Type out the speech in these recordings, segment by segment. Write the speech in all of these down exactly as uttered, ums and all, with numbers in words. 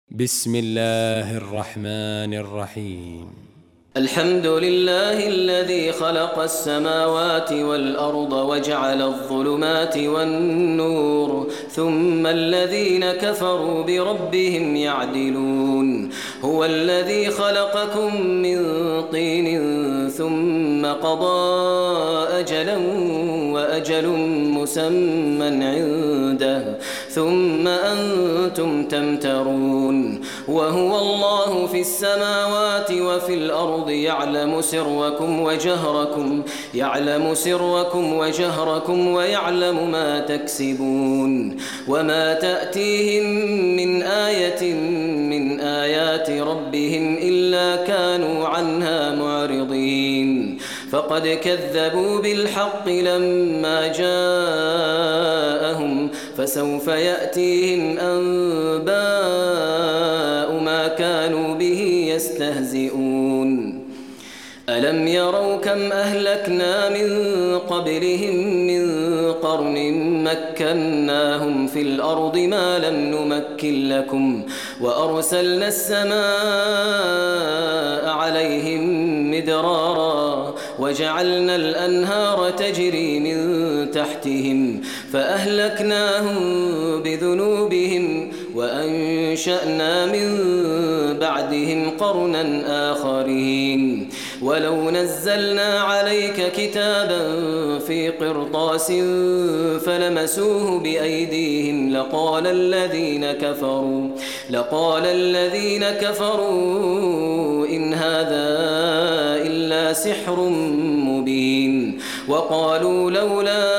بسم الله الرحمن الرحيم. الحمد لله الذي خلق السماوات والأرض وجعل الظلمات والنور ثم الذين كفروا بربهم يعدلون. هو الذي خلقكم من طين ثم قضى أجلا وأجل مسمى عنده ثم أنتم تمترون. وهو الله في السماوات وفي الأرض يعلم سركم وجهركم يعلم سركم وجهركم ويعلم ما تكسبون. وما تأتيهم من آية من آيات ربهم إلا كانوا عنها معرضين. فقد كذبوا بالحق لما جاءهم فسوف يأتيهم أنباء ما كانوا به يستهزئون. ألم يروا كم أهلكنا من قبلهم من قرن مكناهم في الأرض ما لم نمكن لكم وأرسلنا السماء عليهم مدرارا وجعلنا الأنهار تجري من تحتهم فأهلكناهم بذنوبهم وأنشأنا من بعدهم قرنا آخرين. ولو نزلنا عليك كتابا في قرطاس فلمسوه بأيديهم لقال الذين كفروا لقال الذين كفروا إن هذا إلا سحر مبين. وقالوا لولا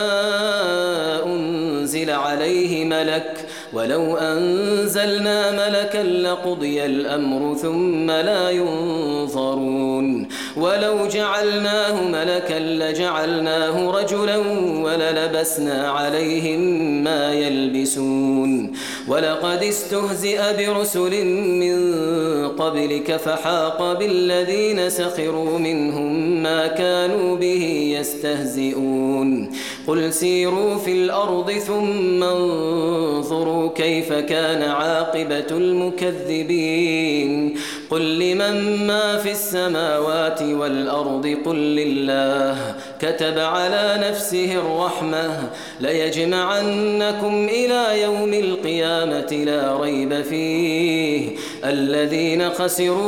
أنزل عليه ملك ولو أنزلنا ملكا لقضي الأمر ثم لا ينظرون. ولو جعلناه ملكا لجعلناه رجلا وللبسنا عليهم ما يلبسون. ولقد استهزئ برسل من قبلك فحاق بالذين سخروا منهم ما كانوا به يستهزئون. قل سيروا في الأرض ثم انظروا كيف كان عاقبة المكذبين. قل لمن ما في السماوات والأرض قل لله كتب على نفسه الرحمة ليجمعنكم إلى يوم القيامة لا ريب فيه الذين خسروا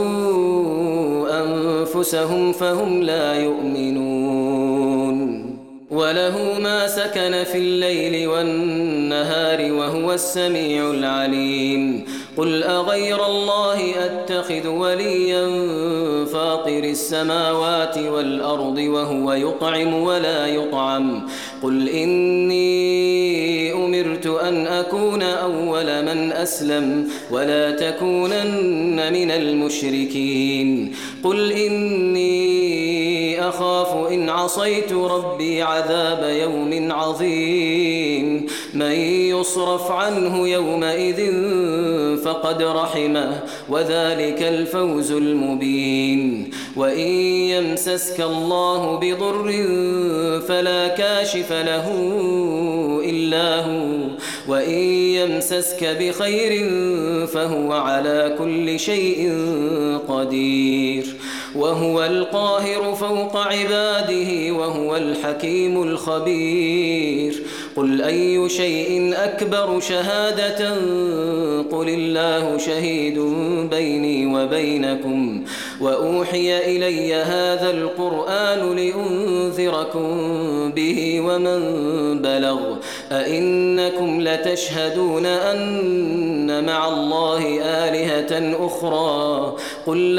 أنفسهم فهم لا يؤمنون. وله ما سكن في الليل والنهار وهو السميع العليم. قل أغير الله أتخذ وليا فاطر السماوات والأرض وهو يطعم ولا يطعم. قل إني أمرت أن أكون أول من أسلم ولا تكونن من المشركين. قل إني أخاف إن عصيت ربي عذاب يوم عظيم. من يصرف عنه يومئذ فقد رحمه وذلك الفوز المبين. وإن يمسسك الله بضر فلا كاشف له إلا هو وإن يمسسك بخير فهو على كل شيء قدير. وهو القاهر فوق عباده وهو الحكيم الخبير. قل أي شيء أكبر شهادة قل الله شهيد بيني وبينكم وأوحي إلي هذا القرآن لأنذركم به ومن بلغ. أئنكم لتشهدون أن مع الله آلهة أخرى قل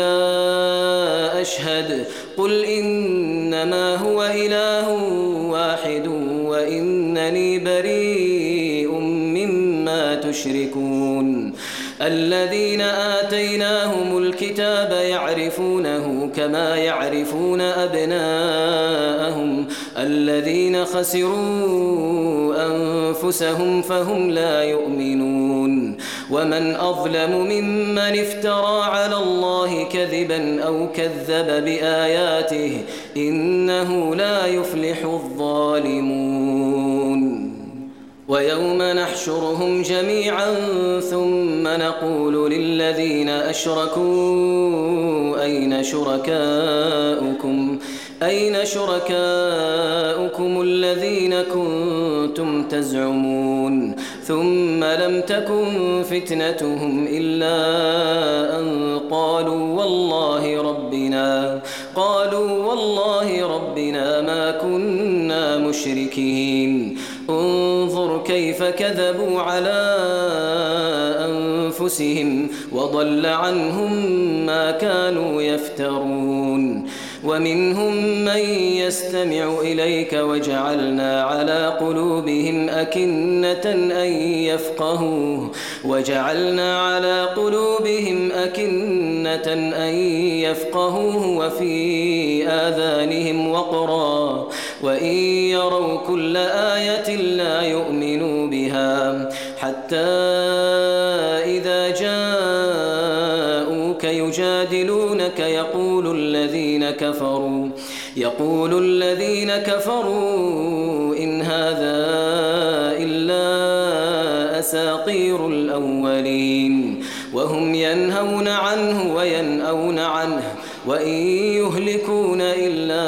لا أشهد. قل إنما هو إله واحد وإنني بريء مما تشركون. الذين آتيناهم الكتاب يعرفونه كما يعرفون أبناءهم الذين خسروا أنفسهم فهم لا يؤمنون. ومن أظلم ممن افترى على الله كذبا أو كذب بآياته إنه لا يفلح الظالمون. ويوم نحشرهم جميعا ثم نقول للذين أشركوا أين شركاؤكم أين شركاؤكم الذين كنتم تزعمون ثم لم تكن فتنتهم إلا أن قالوا والله ربنا قالوا والله ربنا ما كنا مشركين انظر كيف كذبوا على أنفسهم وضل عنهم ما كانوا يفترون ومنهم من يستمع إليك وجعلنا على قلوبهم أكنة أن يفقهوه وجعلنا على قلوبهم أكنة أن يفقهوه وفي آذانهم وقرا وإن يروا كل آية لا يؤمنوا بها حتى إذا جاءوك يجادلونك يقول الذين كفروا يقول الذين كفروا إن هذا إلا أساطير الأولين وهم ينهون عنه وينأون عنه وإن يهلكون إلا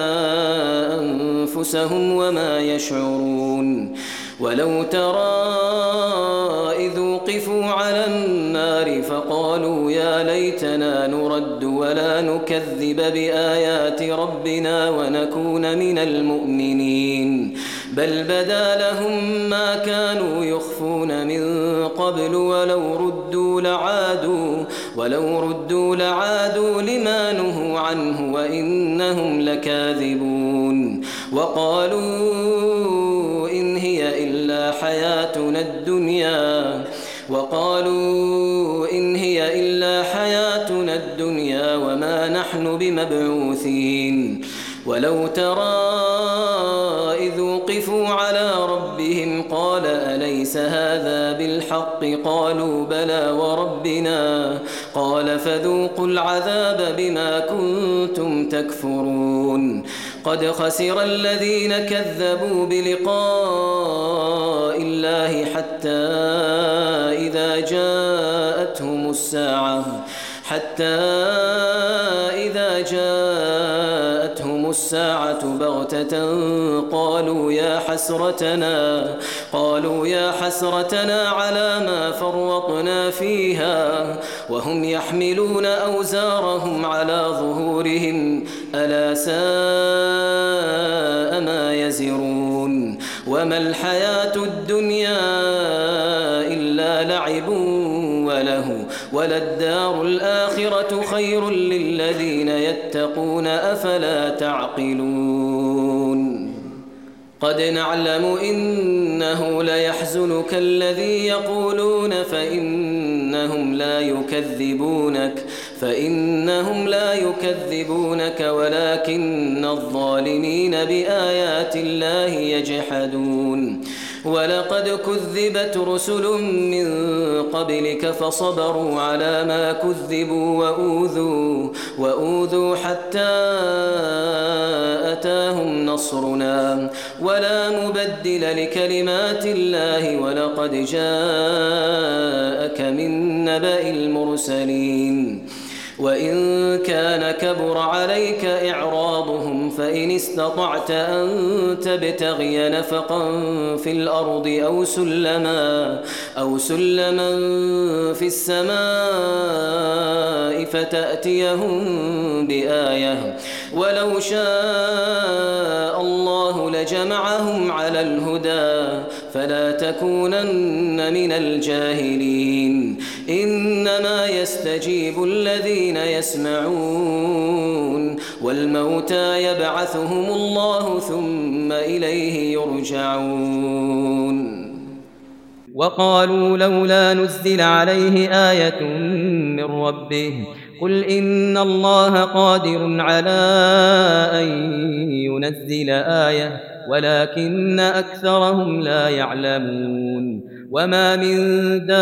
أنفسهم وما يشعرون ولو ترى إذ وقفوا على النار فقالوا يا ليتنا نرد ولا نكذب بآيات ربنا ونكون من المؤمنين بل بدا لهم ما كانوا يخفون من قبل ولو ردوا لعادوا ولو ردوا لعادوا لما نهوا عنه وإنهم لكاذبون وقالوا إن هي إلا حياتنا الدنيا وقالوا إن هي إلا حياتنا الدنيا وما نحن بمبعوثين ولو ترى إذ وقفوا على ربهم قال أليس هذا بالحق قالوا بلى وربنا قال فذوقوا العذاب بما كنتم تكفرون قد خسر الذين كذبوا بلقاء الله حتى إذا جاءتهم الساعة حتى إذا جاءتهم الساعة بغتة قالوا يا حسرتنا قالوا يا حسرتنا على ما فرطنا فيها وهم يحملون أوزارهم على ظهورهم ألا ساء ما يزرون وما الحياة الدنيا إلا لعب وله وللدار الآخرة خير للذين يتقون أفلا تعقلون قد نعلم إنه ليحزنك الذي يقولون فإنهم لا يكذبونك فإنهم لا يكذبونك ولكن الظالمين بآيات الله يجحدون ولقد كذبت رسل من قبلك فصبروا على ما كذبوا وأوذوا وأوذوا حتى أتاهم نصرنا ولا مبدل لكلمات الله ولقد جاءك من نبأ المرسلين وإن كان كبر عليك إعراضهم فإن استطعت أن تبتغي نفقا في الأرض أو سلما أو سلما في السماء فتأتيهم بآية ولو شاء الله لجمعهم على الهدى فلا تكونن من الجاهلين إنما يستجيب الذين يسمعون والموتى يبعثهم الله ثم إليه يرجعون وقالوا لولا نزل عليه آية من ربه قل إن الله قادر على أن ينزل آية ولكن أكثرهم لا يعلمون وما من دابة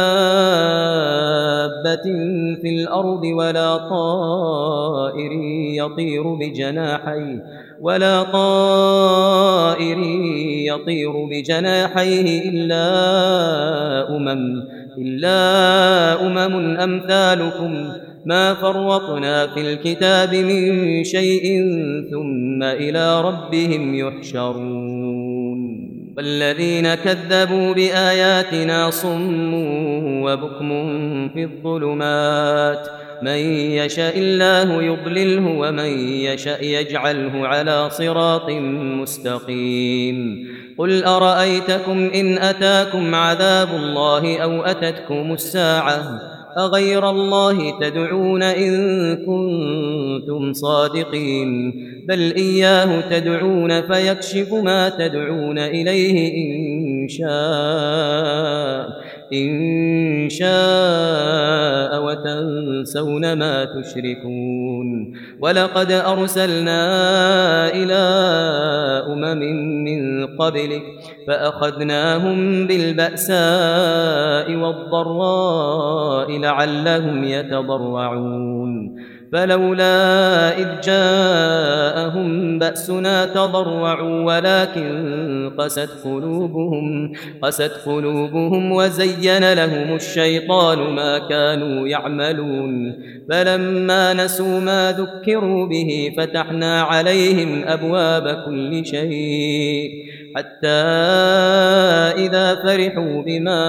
في الأرض ولا طائر يطير بجناحيه ولا طائر يطير بجناحيه إلا أمم إلا أمم أمثالكم ما فرطنا في الكتاب من شيء ثم إلى ربهم يحشرون والذين كذبوا بآياتنا صم وبكم في الظلمات من يشاء الله يضلله ومن يشاء يجعله على صراط مستقيم قل أرأيتكم إن أتاكم عذاب الله أو أتتكم الساعة أغير الله تدعون إن كنتم صادقين بل إياه تدعون فيكشف ما تدعون إليه إن شاء إن شاء وتنسون ما تشركون ولقد أرسلنا إلى أمم من قبلك فأخذناهم بالبأساء والضراء لعلهم يتضرعون فلولا إذ جاءهم بأسنا تضرعوا ولكن قست قلوبهم قست قلوبهم وزين لهم الشيطان ما كانوا يعملون فلما نسوا ما ذكروا به فتحنا عليهم أبواب كل شيء حتى إذا فرحوا بما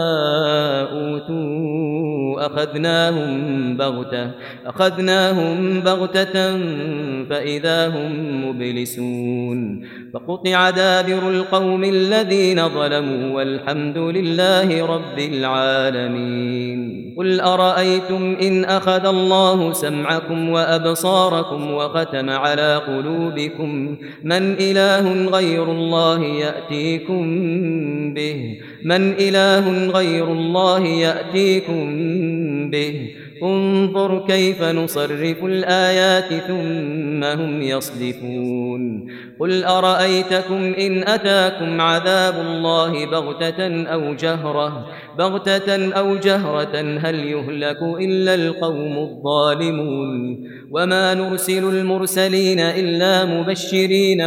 أوتوا أخذناهم بغتة أخذناهم بغتة فإذا هم مبلسون فقطع دابر القوم الذين ظلموا والحمد لله رب العالمين قل أرأيتم إن أخذ الله سمعكم وأبصاركم وختم على قلوبكم من إله غير الله يأتيكم به من إله غير الله يأتيكم به انظر كيف نصرف الآيات ثم هم يصدفون قل أرأيتكم إن أتاكم عذاب الله بغتة أو جهرة بغتة أو جهرة هل يهلك إلا القوم الظالمون وما نرسل المرسلين إلا مبشرين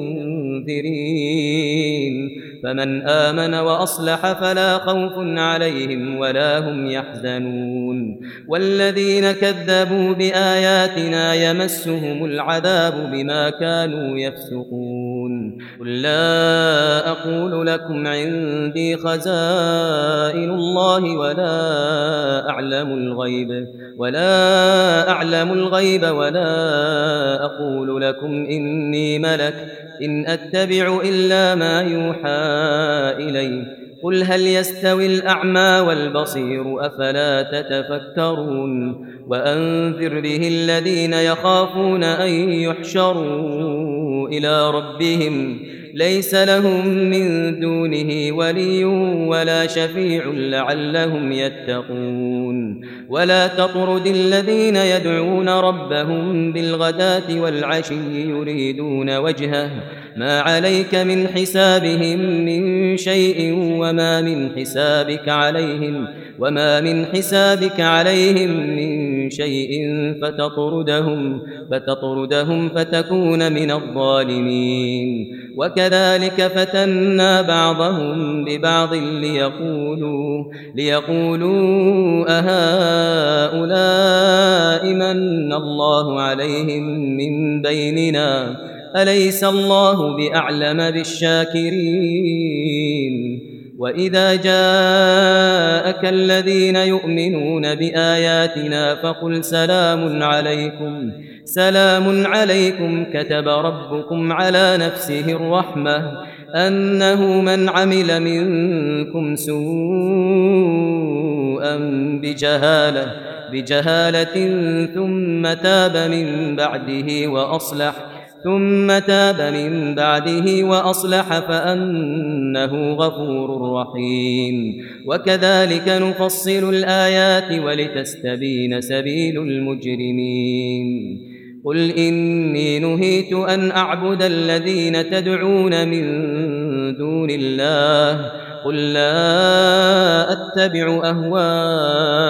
ومنذرين فمن آمن وأصلح فلا خوف عليهم ولا هم يحزنون والذين كذبوا بآياتنا يمسهم العذاب بما كانوا يفسقون قل لا أقول لكم عندي خزائن الله ولا أعلم الغيب ولا أعلم الغيب ولا أقول لكم إني ملك إن أتبع إلا ما يوحى إلي قل هل يستوي الأعمى والبصير أفلا تتفكرون وأنذر به الذين يخافون أن يحشروا إلى ربهم ليس لهم من دونه ولي ولا شفيع لعلهم يتقون ولا تطرد الذين يدعون ربهم بالغداة والعشي يريدون وجهه ما عليك من حسابهم من شيء وما من حسابك عليهم وما من حسابك عليهم من شيء فتطردهم فتطردهم فتكون من الظالمين وكذلك فتنا بعضهم ببعض ليقولوا ليقولوا أهؤلاء من الله عليهم من بيننا أليس الله بأعلم بالشاكرين وإذا جاءك الذين يؤمنون بآياتنا فقل سلام عليكم سلام عليكم كتب ربكم على نفسه الرحمة أنه من عمل منكم سوءا بجهالة بجهالة ثم تاب من بعده وأصلح ثم تاب من بعده وأصلح فأنه غفور رحيم وكذلك نفصل الآيات ولتستبين سبيل المجرمين قل إني نهيت أن أعبد الذين تدعون من دون الله قل لا أتبع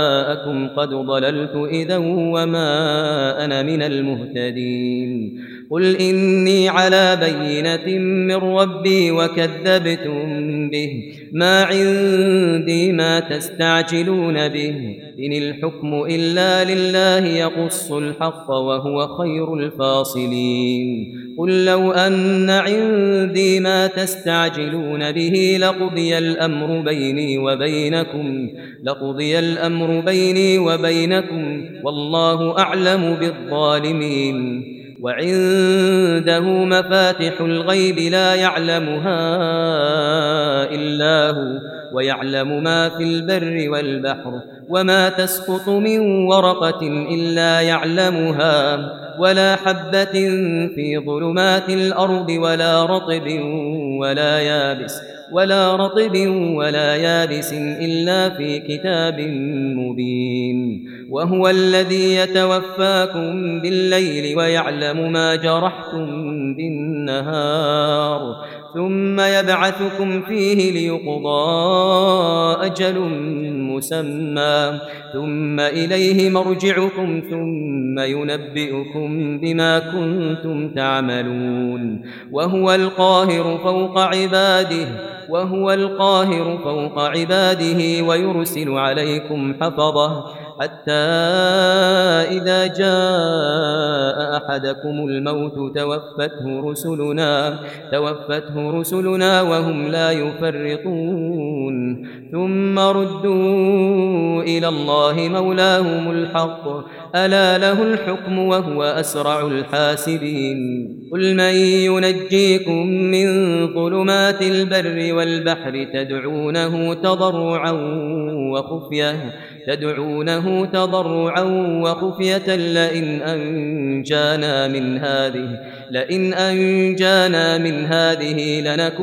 أهواءكم قد ضللت إذا وما أنا من المهتدين قل إني على بينة من ربي وكذبتم به ما عندي ما تستعجلون به إن الحكم إلا لله يقص الحق وهو خير الفاصلين قل لو أن عندي ما تستعجلون به لقضي الأمر بيني وبينكم لقضي الأمر بيني وبينكم والله أعلم بالظالمين وعنده مفاتح الغيب لا يعلمها إلا هو ويعلم ما في البر والبحر وما تسقط من ورقة إلا يعلمها ولا حبة في ظلمات الأرض ولا رطب ولا يابس ولا رطب ولا يابس إلا في كتاب مبين وهو الذي يتوفاكم بالليل ويعلم ما جرحتم بالنهار ثم يبعثكم فيه ليقضى أجل مسمى ثم إليه مرجعكم ثم ينبئكم بما كنتم تعملون وهو القاهر فوق عباده وهو القاهر فوق عباده ويرسل عليكم حفظه حتى إذا جاء أحدكم الموت توفته رسلنا توفته رسلنا وهم لا يفرطون ثم ردوا إلى الله مولاهم الحق ألا له الحكم وهو أسرع الحاسبين قل من ينجيكم من ظلمات البر والبحر تدعونه تضرعا وخفية تدعونه تضرعا وخفية لئن أنجانا من هذه لئن أنجانا من هذه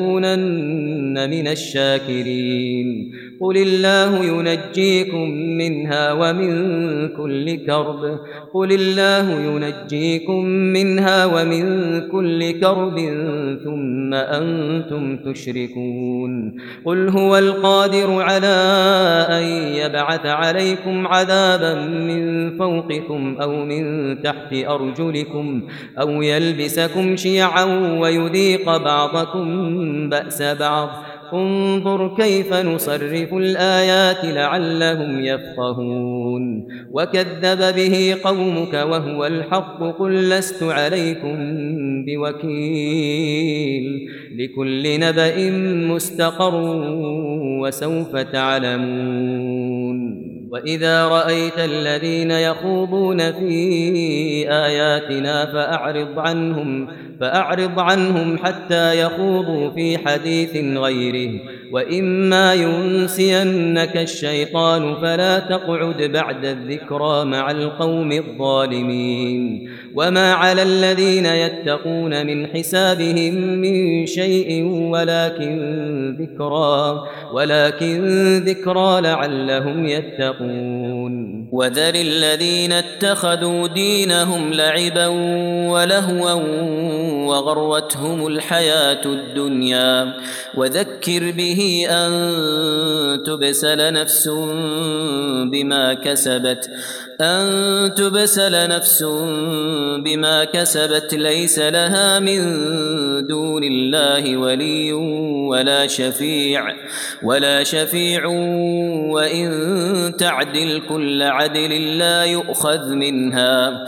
لنكونن من الشاكرين قل الله ينجيكم منها ومن كل كرب قل الله ينجيكم منها ومن كل كرب ثم أنتم تشركون قل هو القادر على أن يبعث عليكم عذابا من فوقكم أو من تحت أرجلكم أو يلبسكم شيعا ويذيق بعضكم بأس بعض انظر كيف نصرف الآيات لعلهم يفقهون وكذب به قومك وهو الحق قل لست عليكم بوكيل لكل نبأ مستقر وسوف تعلمون وإذا رأيت الذين يخوضون في آياتنا فأعرض عنهم فأعرض عنهم حتى يخوضوا في حديث غيره وإما ينسينك الشيطان فلا تقعد بعد الذكرى مع القوم الظالمين وما على الذين يتقون من حسابهم من شيء ولكن ذكرى ولكن ذكرى لعلهم يتقون وذر الذين اتخذوا دينهم لعبا ولهوا وغرتهم الحياة الدنيا وذكر به أن تبسل نفس بما كسبت أن تبسل نفس بما كسبت ليس لها من دون الله ولي ولا شفيع ولا شفيع وإن تعدل كل عدل لا يؤخذ منها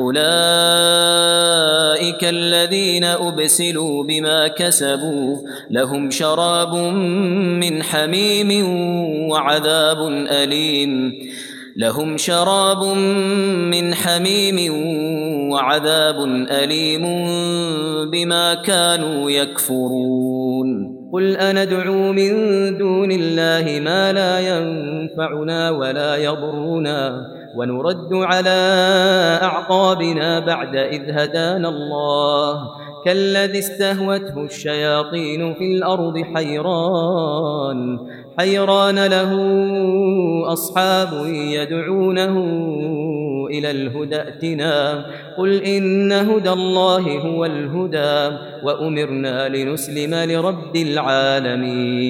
أولئك الذين أبسلوا بما كسبوا لهم شراب من حميم وعذاب أليم لهم شراب من حميم وعذاب أليم بما كانوا يكفرون قل أندعو من دون الله ما لا ينفعنا ولا يضرنا ونرد على أعقابنا بعد إذ هدانا الله كالذي استهوته الشياطين في الأرض حيران حيران له أصحاب يدعونه إلى الهدى ائتنا قل إن هدى الله هو الهدى وأمرنا لنسلم لرب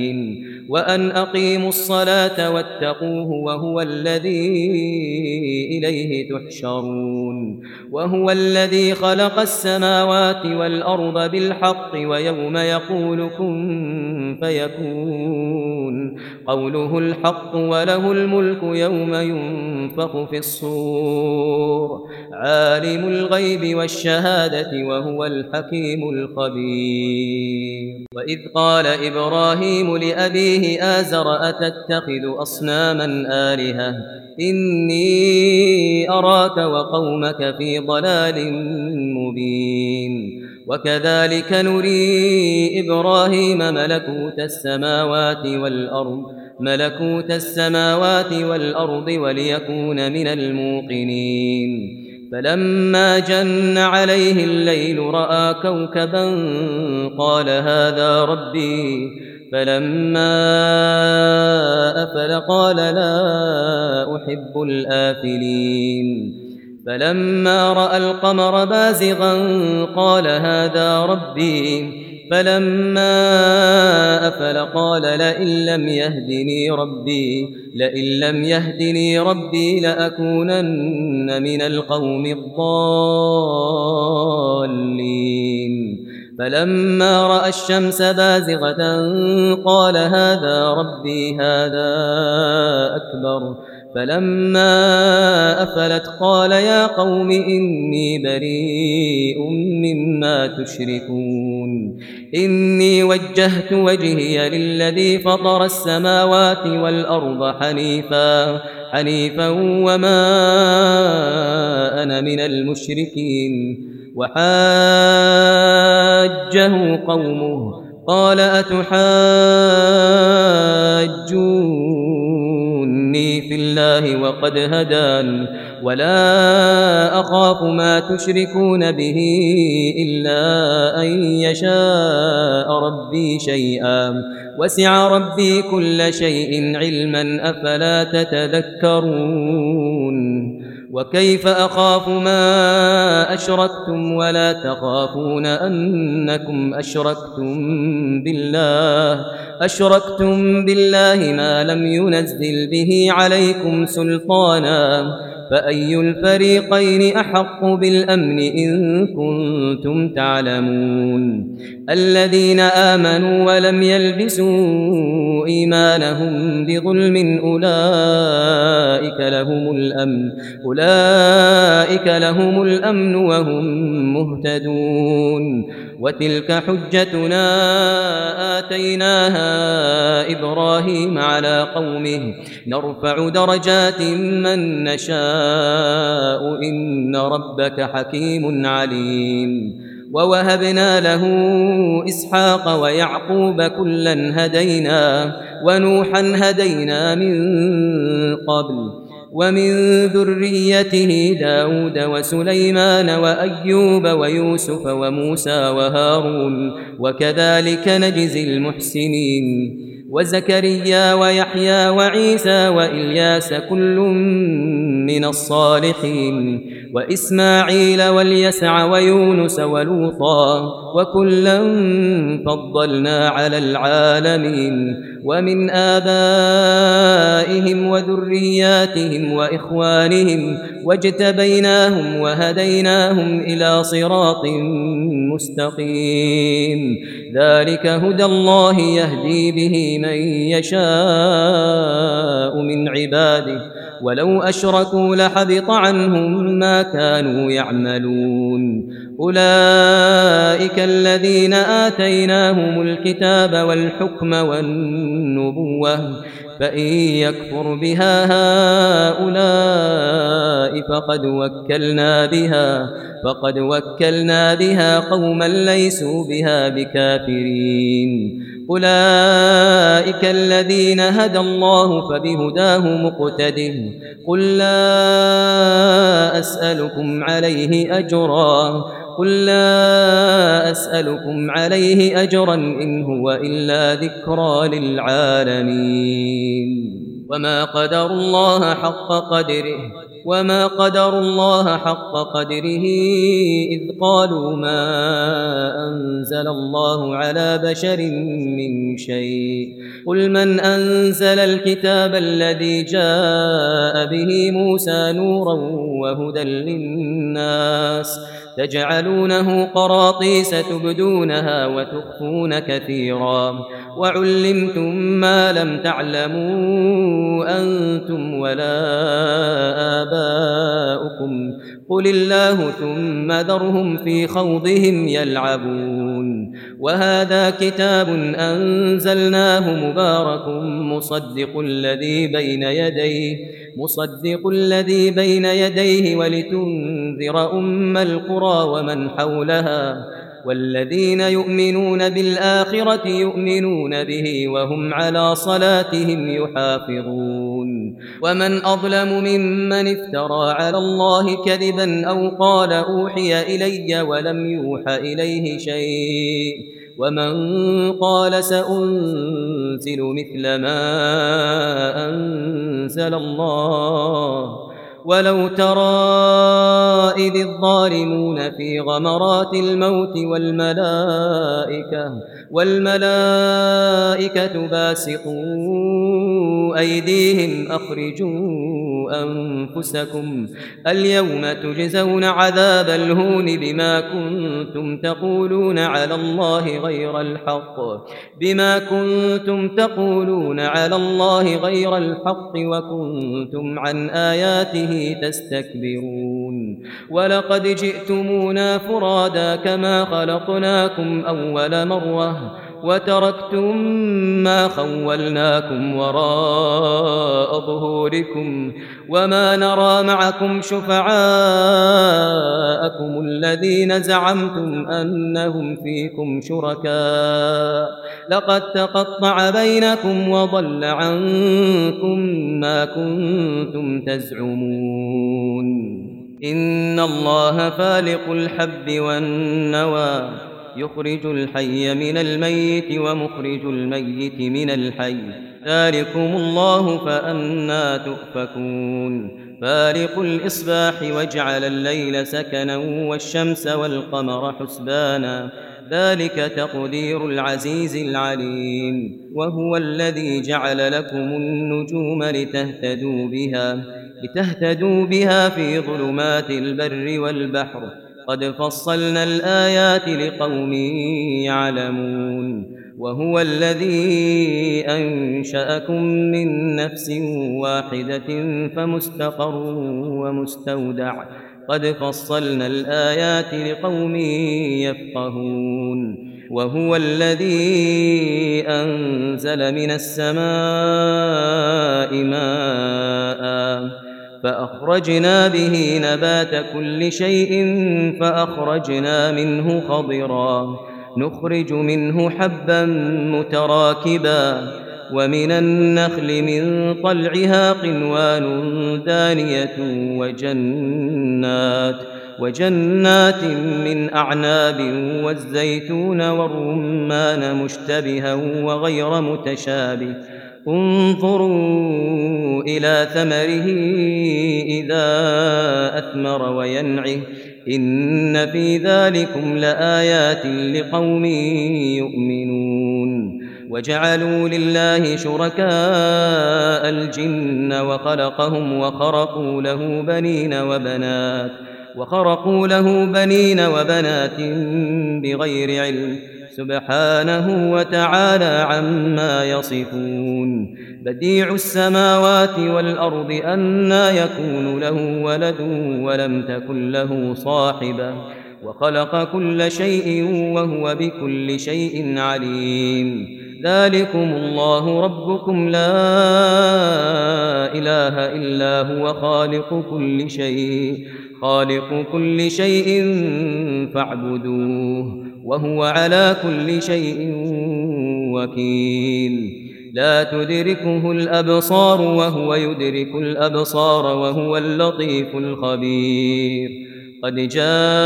العالمين وأن أقيموا الصلاة واتقوه وهو الذي إليه تحشرون وهو الذي خلق السماوات والأرض بالحق ويوم يقول كن فيكون قوله الحق وله الملك يوم ينفخ في الصور عالم الغيب والشهادة وهو الحكيم الخبير وإذ قال إبراهيم لأبيه آزر أتتخذ أصناما آلهة إني أراك وقومك في ضلال مبين وكذلك نري إبراهيم ملكوت السماوات والأرض ملكوت السماوات والأرض وليكون من الموقنين فلما جن عليه الليل رأى كوكبا قال هذا ربي فلما أفل قال لا أحب الآفلين فلما رأى القمر بازغا قال هذا ربي فلما أفل قال لئن لم يهدني ربي لئن لم يهدني ربي لأكونن من القوم الضالين فلما رأى الشمس بازغة قال هذا ربي هذا أكبر فلما أفلت قال يا قوم إني بريء مما تشركون إني وجهت وجهي للذي فطر السماوات والأرض حنيفا حنيفا وما أنا من المشركين وحاجه قومه قال أتحاجوني في الله وقد هدان ولا أخاف ما تشركون به إلا أن يشاء ربي شيئا وسع ربي كل شيء علما أفلا تتذكرون وكيف أخاف ما أشركتم ولا تخافون أنكم أشركتم بالله أشركتم بالله ما لم ينزل به عليكم سلطانا فأي الفريقين أحق بالأمن إن كنتم تعلمون الذين آمنوا ولم يلبسوا إيمانهم بظلم أولئك لهم الأمن أولئك لهم الأمن وهم مهتدون وتلك حجتنا آتيناها إبراهيم على قومه نرفع درجات من نشاء إن ربك حكيم عليم ووهبنا له إسحاق ويعقوب كلا هدينا ونوحا هدينا من قبل ومن ذريته داود وسليمان وأيوب ويوسف وموسى وهارون وكذلك نجزي المحسنين وزكريا ويحيى وعيسى وإلياس كل من الصالحين وإسماعيل واليسع ويونس ولوطا وكلا فضلنا على العالمين ومن آبائهم وذرياتهم وإخوانهم واجتبيناهم وهديناهم إلى صراط مستقيم ذلك هدى الله يهدي به من يشاء من عباده ولو أشركوا لحبط عنهم ما كانوا يعملون أولئك الذين آتيناهم الكتاب والحكم والنبوة فإن يكفر بها هؤلاء فقد وكلنا بها فقد وكلنا بها قوما ليسوا بها بكافرين أولئك الذين هدى الله فبهداه مقتده قل لا أسألكم عليه أجرا قل لا أسألكم عليه أجرا إن هو إلا ذكرى للعالمين وما قدر الله حق قدره وما قدر الله حق قدره إذ قالوا ما أنزل الله على بشر من شيء قل من أنزل الكتاب الذي جاء به موسى نورا وهدى للناس تجعلونه قراطيس تبدونها وتخفون كثيرا وعلمتم ما لم تعلموا أنتم ولا آباؤكم قل الله ثم ذرهم في خوضهم يلعبون وهذا كتاب أنزلناه مبارك مصدق الذي بين يديه مصدق الذي بين يديه ولتنذر أم القرى ومن حولها والذين يؤمنون بالآخرة يؤمنون به وهم على صلاتهم يحافظون ومن أظلم ممن افترى على الله كذبا أو قال أوحي إلي ولم يوح إليه شيء ومن قال سأنزل مثل ما أنزل الله ولو ترى إذ الظالمون في غمرات الموت والملائكة والملائكة باسطوا أيديهم أخرجوا أنفسكم اليوم تجزون عذاب الهون بما كنتم تقولون على الله غير الحق بما كنتم تقولون على الله غير الحق وكنتم عن آياته تستكبرون ولقد جئتمونا فرادا كما خلقناكم أول مرة وتركتم ما خولناكم وراء ظهوركم وما نرى معكم شفعاءكم الذين زعمتم أنهم فيكم شركاء لقد تقطع بينكم وضل عنكم ما كنتم تزعمون إن الله فالق الحب والنوى يخرج الحي من الميت ومخرج الميت من الحي ذلكم الله فأنى تؤفكون فالق الإصباح وجعل الليل سكنا والشمس والقمر حسبانا ذلك تقدير العزيز العليم وهو الذي جعل لكم النجوم لتهتدوا بها لتهتدوا بها في ظلمات البر والبحر قد فصلنا الآيات لقوم يعلمون وهو الذي أنشأكم من نفس واحدة فمستقر ومستودع قد فصلنا الآيات لقوم يفقهون وهو الذي أنزل من السماء ماء فأخرجنا به نبات كل شيء فأخرجنا منه خضرا نخرج منه حبا متراكبا ومن النخل من طلعها قنوان دانية وجنات وجنات من أعناب والزيتون والرمان مشتبها وغير متشابه انظروا إلى ثمره إذا أثمر وينعه إن في ذلكم لآيات لقوم يؤمنون وجعلوا لله شركاء الجن وخلقهم وخرقوا له بنين وبنات وخرقوا له بنين وبنات بغير علم سبحانه وتعالى عما يصفون بديع السماوات والأرض أنى يكون له ولد ولم تكن له صاحبة وخلق كل شيء وهو بكل شيء عليم ذلكم الله ربكم لا إله إلا هو خالق كل شيء خالق كل شيء فاعبدوه وهو على كل شيء وكيل لا تدركه الأبصار وهو يدرك الأبصار وهو اللطيف الخبير قد جاءكم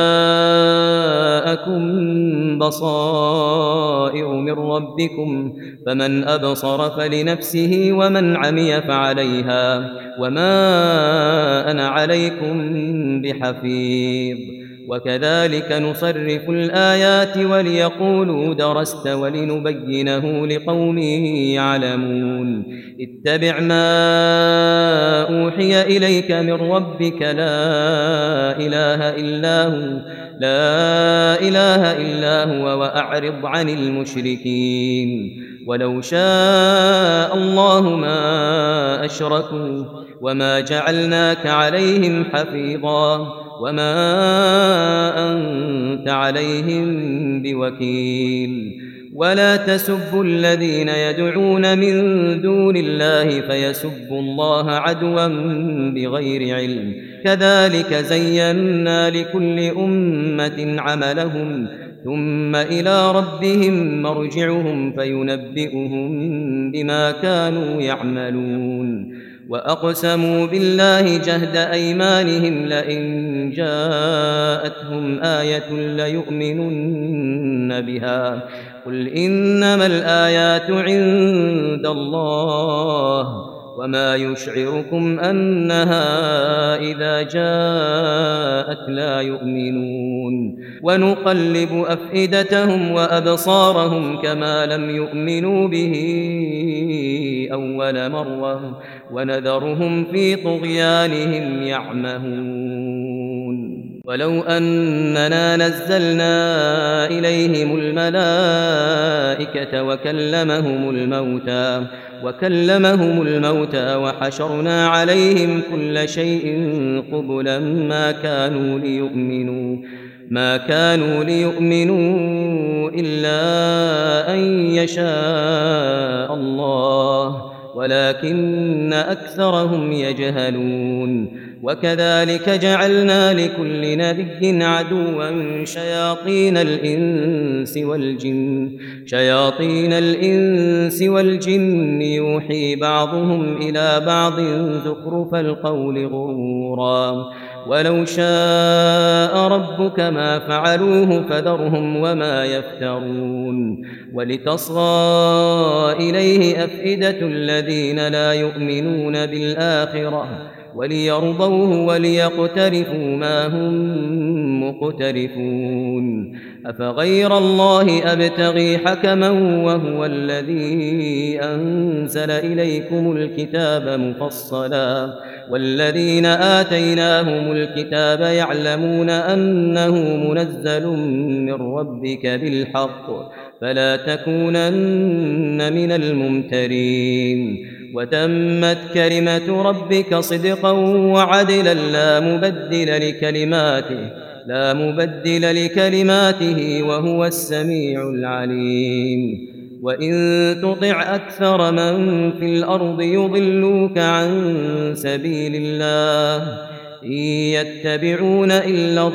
بصائر من ربكم فمن أبصر فلنفسه ومن عمي فعليها وما أنا عليكم بحفيظ وكذلك نصرف الآيات وليقولوا درست ولنبينه لقوم يعلمون اتبع ما أوحي إليك من ربك لا إله إلا هو لا إله إلا هو وأعرض عن المشركين ولو شاء الله ما أشركوا وما جعلناك عليهم حفيظا وما أنت عليهم بوكيل ولا تسبوا الذين يدعون من دون الله فيسبوا الله عدوا بغير علم كذلك زينا لكل أمة عملهم ثم إلى ربهم مرجعهم فينبئهم بما كانوا يعملون وأقسموا بالله جهد أيمانهم لئن جاءتهم آية ليؤمنن بها قل إنما الآيات عند الله وما يشعركم أنها إذا جاءت لا يؤمنون ونقلب أفئدتهم وأبصارهم كما لم يؤمنوا به أول مرة ونذرهم في طغيانهم يعمهون ولو أننا نزلنا إليهم الملائكة وكلمهم الموتى وكلمهم الموتى وحشرنا عليهم كل شيء قبلا ما كانوا ليؤمنوا ما كانوا ليؤمنوا إلا أن يشاء الله ولكن أكثرهم يجهلون وكذلك جعلنا لكل نبي عدوا شياطين الإنس والجن شياطين الإنس والجن يوحي بعضهم إلى بعض زخرف القول غرورا ولو شاء ربك ما فعلوه فذرهم وما يفترون ولتصغى إليه أفئدة الذين لا يؤمنون بالآخرة وليرضوه وليقترفوا ما هم مقترفون أفغير الله أبتغي حكما وهو الذي أنزل إليكم الكتاب مفصلا والذين آتيناهم الكتاب يعلمون أنه منزل من ربك بالحق فلا تكونن من الممترين وتمت كلمة ربك صدقا وعدلا لا مبدل لكلماته لا مبدل لكلماته وهو السميع العليم وإن تطع أكثر من في الأرض يضلوك عن سبيل الله إن يتبعون إلا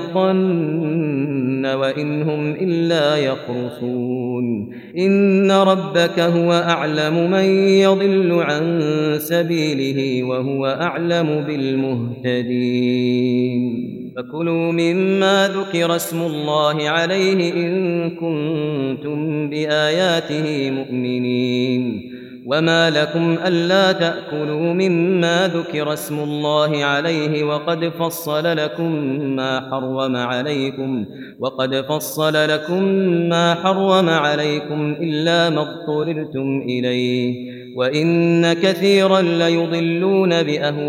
الظن وإن هم إلا يخرصون إن ربك هو أعلم من يضل عن سبيله وهو أعلم بالمهتدين فكلوا مما ذكر اسم الله عليه إن كنتم بآياته مؤمنين وما لكم ألا تأكلوا مما ذكر اسم الله عليه وقد فصل لكم ما حرم عليكم وقد فصل لكم ما حرم عليكم إلا ما اضطررتم إليه وإن كثيرا ليضلون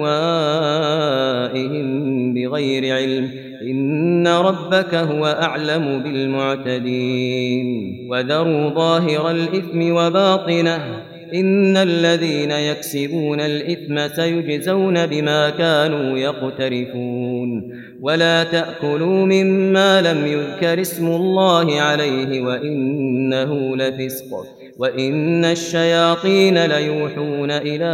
بأهوائهم بغير علم إن ربك هو أعلم بالمعتدين وذروا ظاهر الإثم وباطنه إن الذين يكسبون الإثم سيجزون بما كانوا يقترفون ولا تأكلوا مما لم يذكر اسم الله عليه وإنه لفسق وإن الشياطين ليوحون إلى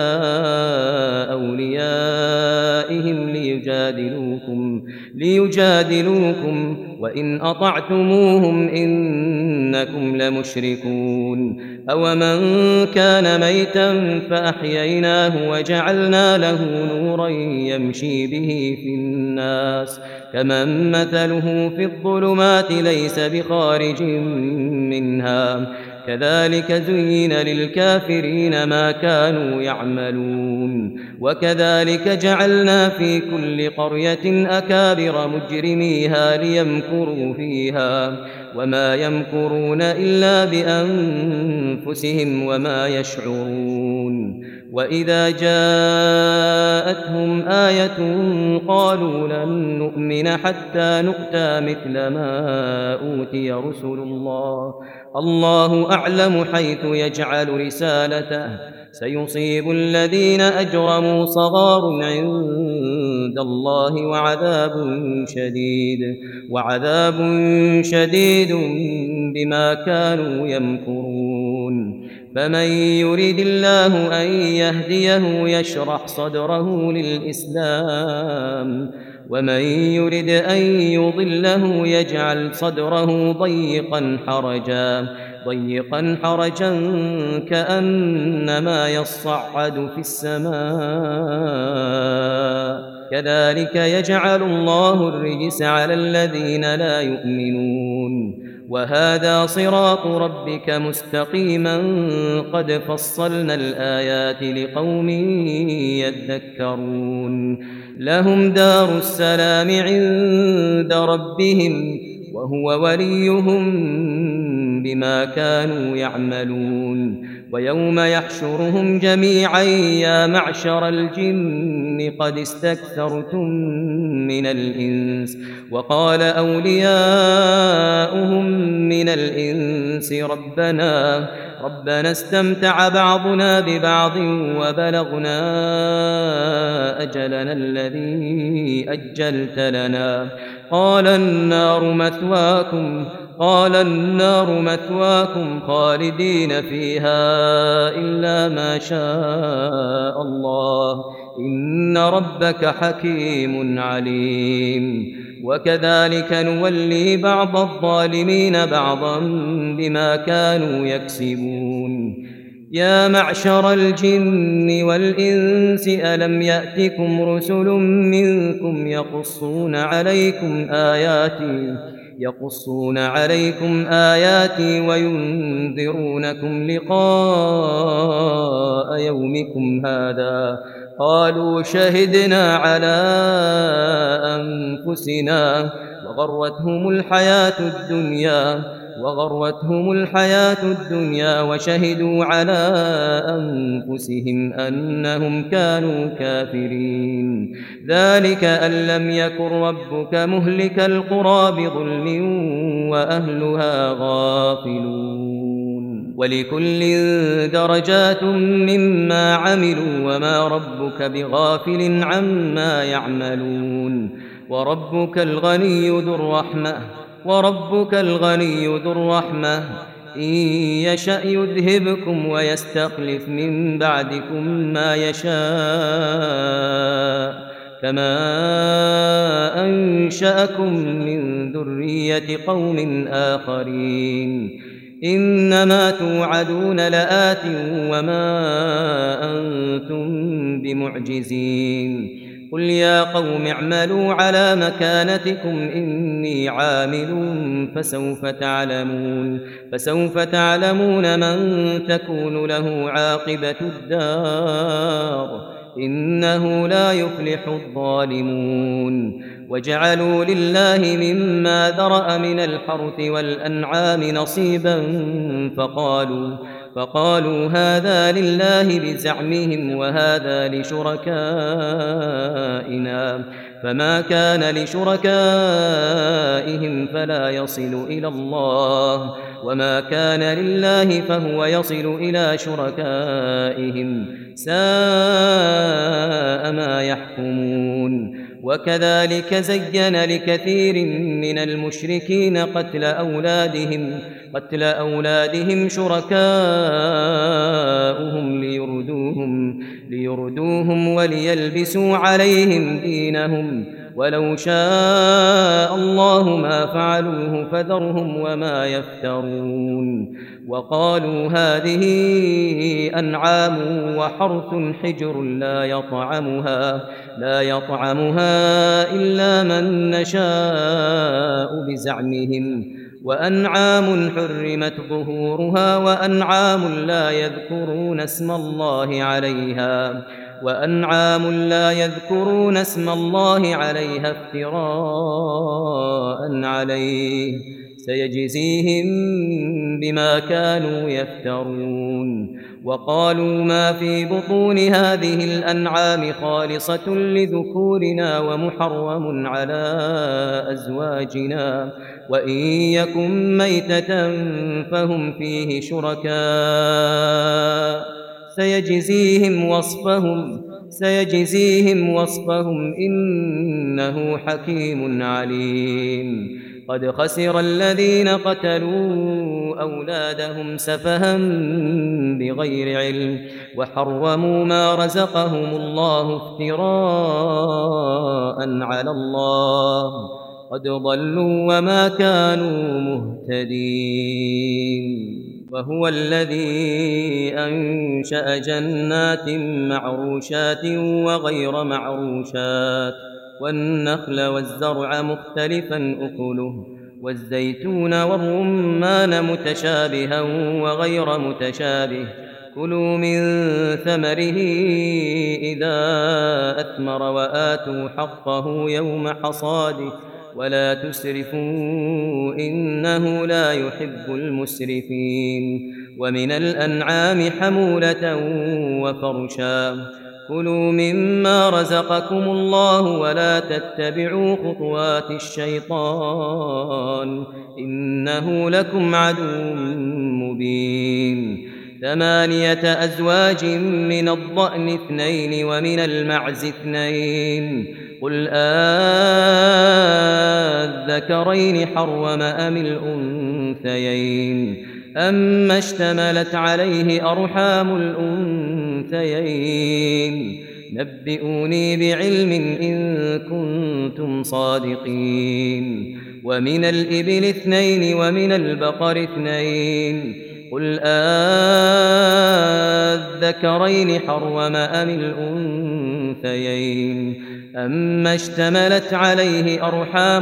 أوليائهم ليجادلوكم, ليجادلوكم وإن أطعتموهم إنكم لمشركون. أومن كان ميتا فأحييناه وجعلنا له نورا يمشي به في الناس كمن مثله في الظلمات ليس بخارج منها كذلك زين للكافرين ما كانوا يعملون. وكذلك جعلنا في كل قرية أكابر مجرميها ليمكروا فيها وما يمكرون إلا بأنفسهم وما يشعرون. وإذا جاءتهم آية قالوا لن نؤمن حتى نؤتى مثل ما أوتي رسل الله الله أعلم حيث يجعل رسالته سيصيب الذين أجرموا صغار عند الله وعذاب شديد وعذاب شديد بما كانوا يمكرون. فمن يريد الله أن يهديه يشرح صدره للإسلام ومن يرد أن يضله يجعل صدره ضيقا حرجا ضيقا حرجا كأنما يصعد في السماء كذلك يجعل الله الرجس على الذين لا يؤمنون. وهذا صراط ربك مستقيما قد فصلنا الآيات لقوم يذكرون. لهم دار السلام عند ربهم وهو وليهم بما كانوا يعملون. ويوم يحشرهم جميعا يا معشر الجن قد استكثرتم من الإنس وقال أولياؤهم من الإنس ربنا ربنا استمتع بعضنا ببعض وبلغنا أجلنا الذي أجلت لنا قال النار مثواكم قال النار مثواكم خالدين فيها إلا ما شاء الله إن ربك حكيم عليم. وكذلك نولي بعض الظالمين بعضا بما كانوا يكسبون. يا معشر الجن والإنس ألم يأتكم رسل منكم يقصون عليكم آياتي يقصون عليكم آياتي وينذرونكم لقاء يومكم هذا قالوا شهدنا على أنفسنا وغرتهم الحياة الدنيا وغرتهم الحياة الدنيا وشهدوا على أنفسهم أنهم كانوا كافرين. ذلك أن لم يكن ربك مهلك القرى بظلم وأهلها غافلون. ولكل درجات مما عملوا وما ربك بغافل عما يعملون. وربك الغني ذو الرحمة وربك الغني ذو الرحمة إن يشأ يذهبكم ويستخلف من بعدكم ما يشاء كما أنشأكم من ذرية قوم آخرين. إنما توعدون لآت وما أنتم بمعجزين. قل يا قوم اعملوا على مكانتكم إني عامل فسوف تعلمون فسوف تعلمون من تكون له عاقبة الدار إنه لا يفلح الظالمون. وجعلوا لله مما ذرأ من الحرث والأنعام نصيبا فقالوا فقالوا هذا لله بزعمهم وهذا لشركائنا فما كان لشركائهم فلا يصل إلى الله وما كان لله فهو يصل إلى شركائهم ساء ما يحكمون. وكذلك زين لكثير من المشركين قتل أولادهم قتل أولادهم شركاؤهم ليردوهم, ليردوهم وليلبسوا عليهم دينهم ولو شاء الله ما فعلوه فذرهم وما يفترون. وقالوا هذه أنعام وحرث حجر لا يطعمها, لا يطعمها إلا من نشاء بزعمهم وأنعام حرمت ظهورها وأنعام لا يذكرون اسم الله عليها وأنعام لا يذكرون اسم الله عليها افتراء عليه سيجزيهم بما كانوا يفترون. وقالوا ما في بطون هذه الأنعام خالصة لذكورنا ومحرم على أزواجنا وإن يكن ميتة فهم فيه شركاء سيجزيهم وصفهم سيجزيهم وصفهم إنه حكيم عليم. قد خسر الذين قتلوا أولادهم سفها بغير علم وحرموا ما رزقهم الله افتراء على الله قد ضلوا وما كانوا مهتدين. وهو الذي أنشأ جنات معروشات وغير معروشات والنخل والزرع مختلفا أكله والزيتون والرمان متشابها وغير متشابه كلوا من ثمره إذا أثمر وآتوا حقه يوم حصاده ولا تسرفوا إنه لا يحب المسرفين. ومن الأنعام حمولة وفرشا كلوا مما رزقكم الله ولا تتبعوا خطوات الشيطان إنه لكم عدو مبين. ثمانية أزواج من الضأن اثنين ومن المعز اثنين قل آذكرين حرم أم الأنثيين أما اشتملت عليه أرحام الأنثيين نبئوني بعلم إن كنتم صادقين. ومن الإبل اثنين ومن البقر اثنين قل آذكرين حرم أم الأنثيين أما اشتملت عليه أرحام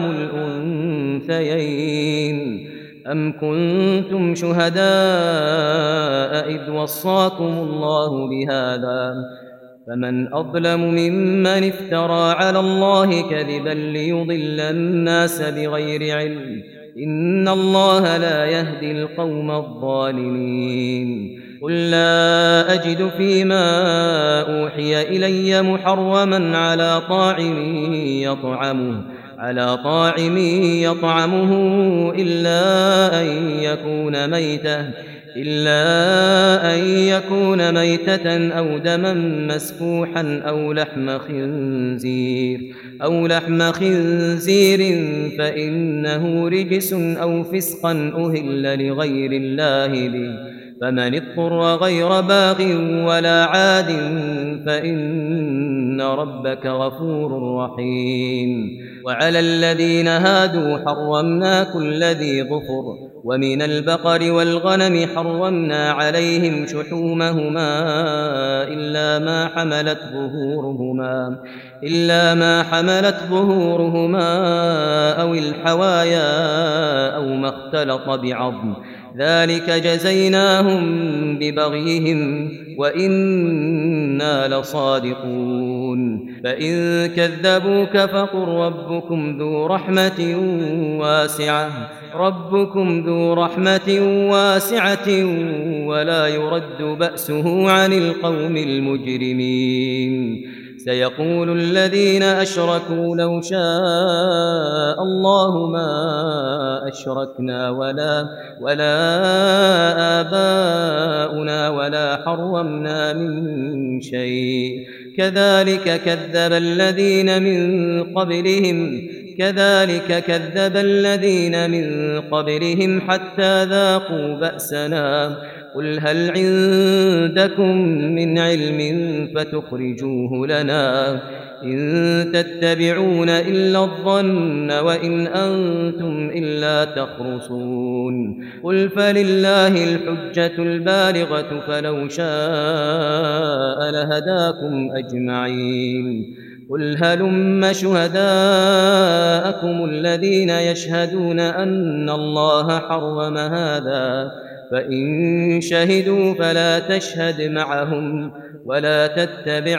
الأنثيين أم كنتم شهداء إذ وصاكم الله بهذا فمن أظلم ممن افترى على الله كذبا ليضل الناس بغير علم إن الله لا يهدي القوم الظالمين. قل لا أجد فيما أوحي إلي محرما على طاعم يطعمه على طاعم يطعمه إلا أن يكون ميتة إلا أن يكون ميتة أو دما مسفوحا أو لحم خنزير أو لحم خنزير فإنه رجس أو فسقا أهل لغير الله به فمن اضطر غير باغ ولا عاد فإن ربك غفور رحيم. وعلى الذين هادوا حرمنا كل ذي ظفر ومن البقر والغنم حرمنا عليهم شحومهما إلا ما حملت ظهورهما إلا ما حملت ظهورهما أو الحوايا أو ما اختلط بعظم ذلك جزيناهم ببغيهم وإنا لصادقون. فإن كذبوك فقل ربكم ذو رحمة واسعة ربكم ذو رحمة واسعة ولا يرد بأسه عن القوم المجرمين. سيقول الذين أشركوا لو شاء الله ما أشركنا ولا ولا آباؤنا ولا حرمنا من شيء كذلك كذب الذين من قبلهم كذلك كذب الذين من قبلهم حتى ذاقوا بأسنا قل هل عندكم من علم فتخرجوه لنا إن تتبعون إلا الظن وإن أنتم إلا تخرصون قل فلله الحجة البالغة فلو شاء لهداكم أجمعين قل هلم شهداءكم الذين يشهدون أن الله حرم هذا فإن شهدوا فلا تشهد معهم ولا تتبع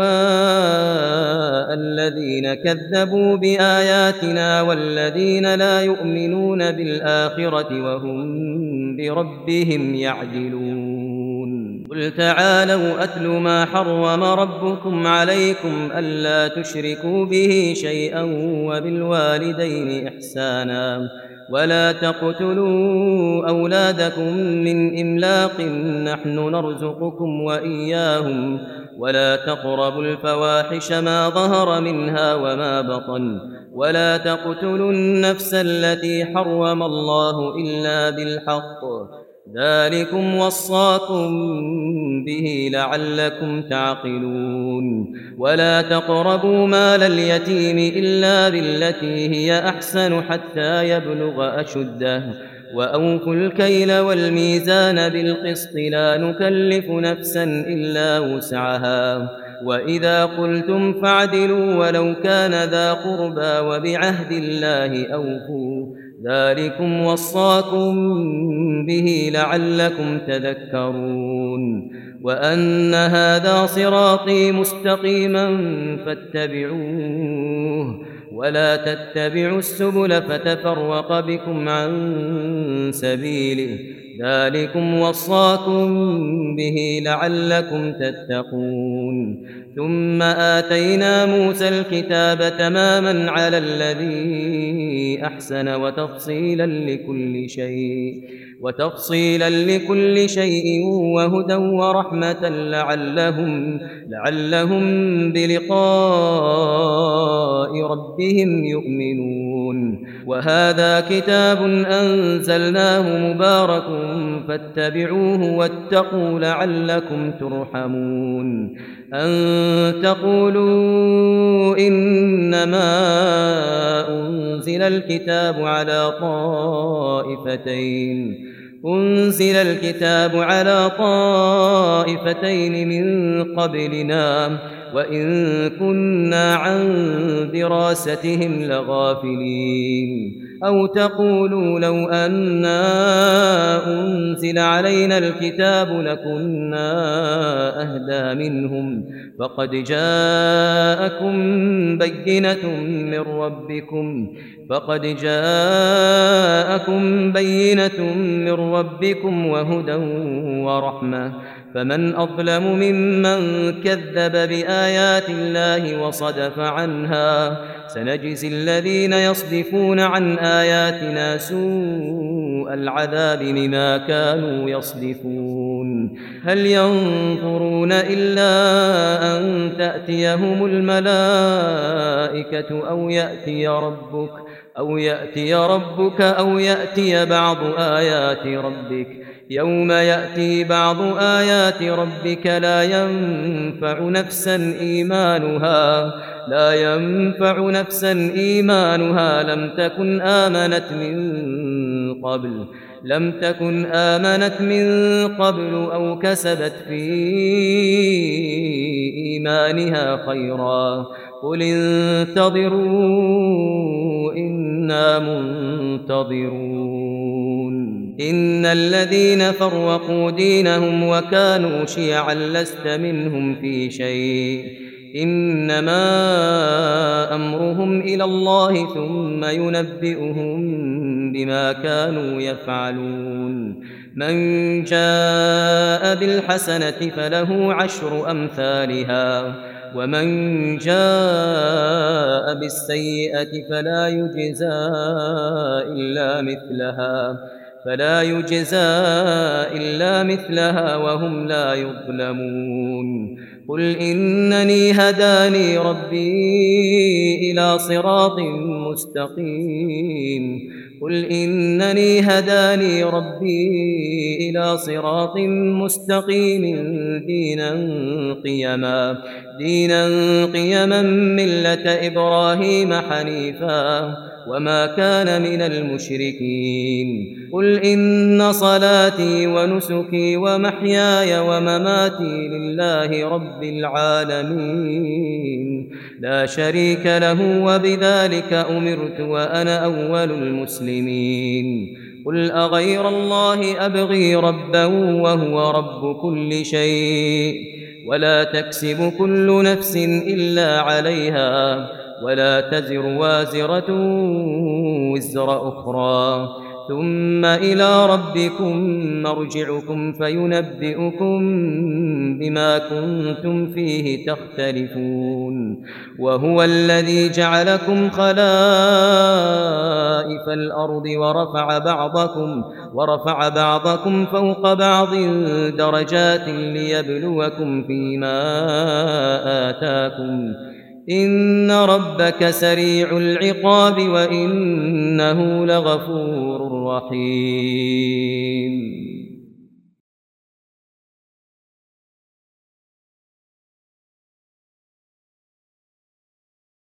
أهواء الذين كذبوا بآياتنا والذين لا يؤمنون بالآخرة وهم بربهم يعدلون قل تعالوا أتل ما حرم ربكم عليكم ألا تشركوا به شيئا وبالوالدين إحسانا ولا تقتلوا أولادكم من إملاق نحن نرزقكم وإياهم ولا تقربوا الفواحش ما ظهر منها وما بطن ولا تقتلوا النفس التي حرم الله إلا بالحق ذلكم وصاكم به لعلكم تعقلون ولا تقربوا مال اليتيم إلا بالتي هي أحسن حتى يبلغ أشده وأوفوا الكيل والميزان بالقسط لا نكلف نفسا إلا وسعها وإذا قلتم فاعدلوا ولو كان ذا قربى وبعهد الله أوفوا ذلكم وصاكم به لعلكم تذكرون وأن هذا صراطي مستقيما فاتبعوه ولا تتبعوا السبل فتفرق بكم عن سبيله ذلكم وصاكم به لعلكم تتقون ثم آتينا موسى الكتاب تماما على الذي أحسن وتفصيلا لكل شيء وتفصيلا لكل شيء وهدى ورحمة لعلهم لعلهم بلقاء ربهم يؤمنون وهذا كتاب أنزلناه مبارك فاتبعوه واتقوا لعلكم ترحمون أن تقولوا إنما أنزل الكتاب على طائفتين أنزل الكتاب على طائفتين من قبلنا وإن كنا عن دراستهم لغافلين أو تقولوا لو أنا أنزل علينا الكتاب لكنا أهدى منهم فقد جاءكم بينة من ربكم فقد جاءكم بينة من ربكم وهدى ورحمة فمن أظلم ممن كذب بآيات الله وصدف عنها سنجزي الذين يصدفون عن آياتنا سوء العذاب بما كانوا يصدفون هل ينظرون إلا أن تأتيهم الملائكة أو يأتي ربك أو يأتي ربك أو يأتي بعض آيات ربك يوم يأتي بعض آيات ربك لا ينفع نفسا إيمانها لا ينفع نفسا إيمانها لم تكن آمنت من قبل لم تكن آمنت من قبل أو كسبت في إيمانها خيرا قل انتظروا إنا منتظرون إن الذين فرقوا دينهم وكانوا شيعا لست منهم في شيء إنما أمرهم إلى الله ثم ينبئهم بما كانوا يفعلون من جاء بالحسنة فله عشر أمثالها ومن جاء بالسيئة فلا يجزى إلا مثلها فلا يجزى إلا مثلها وهم لا يظلمون قل إنني هداني ربي إلى صراط مستقيم قل إنني هداني ربي إلى صراط مستقيم دينا قيما دينا قيما ملة إبراهيم حنيفا وما كان من المشركين قل إن صلاتي ونسكي ومحياي ومماتي لله رب العالمين لا شريك له وبذلك أمرت وأنا أول المسلمين قل أغير الله أبغي ربا وهو رب كل شيء ولا تكسب كل نفس إلا عليها ولا تزر وازرة وزر أخرى ثم إلى ربكم مرجعكم فينبئكم بما كنتم فيه تختلفون وهو الذي جعلكم خلائف الأرض ورفع بعضكم ورفع بعضكم فوق بعض درجات ليبلوكم فيما آتاكم إن ربك سريع العقاب وإنه لغفور رحيم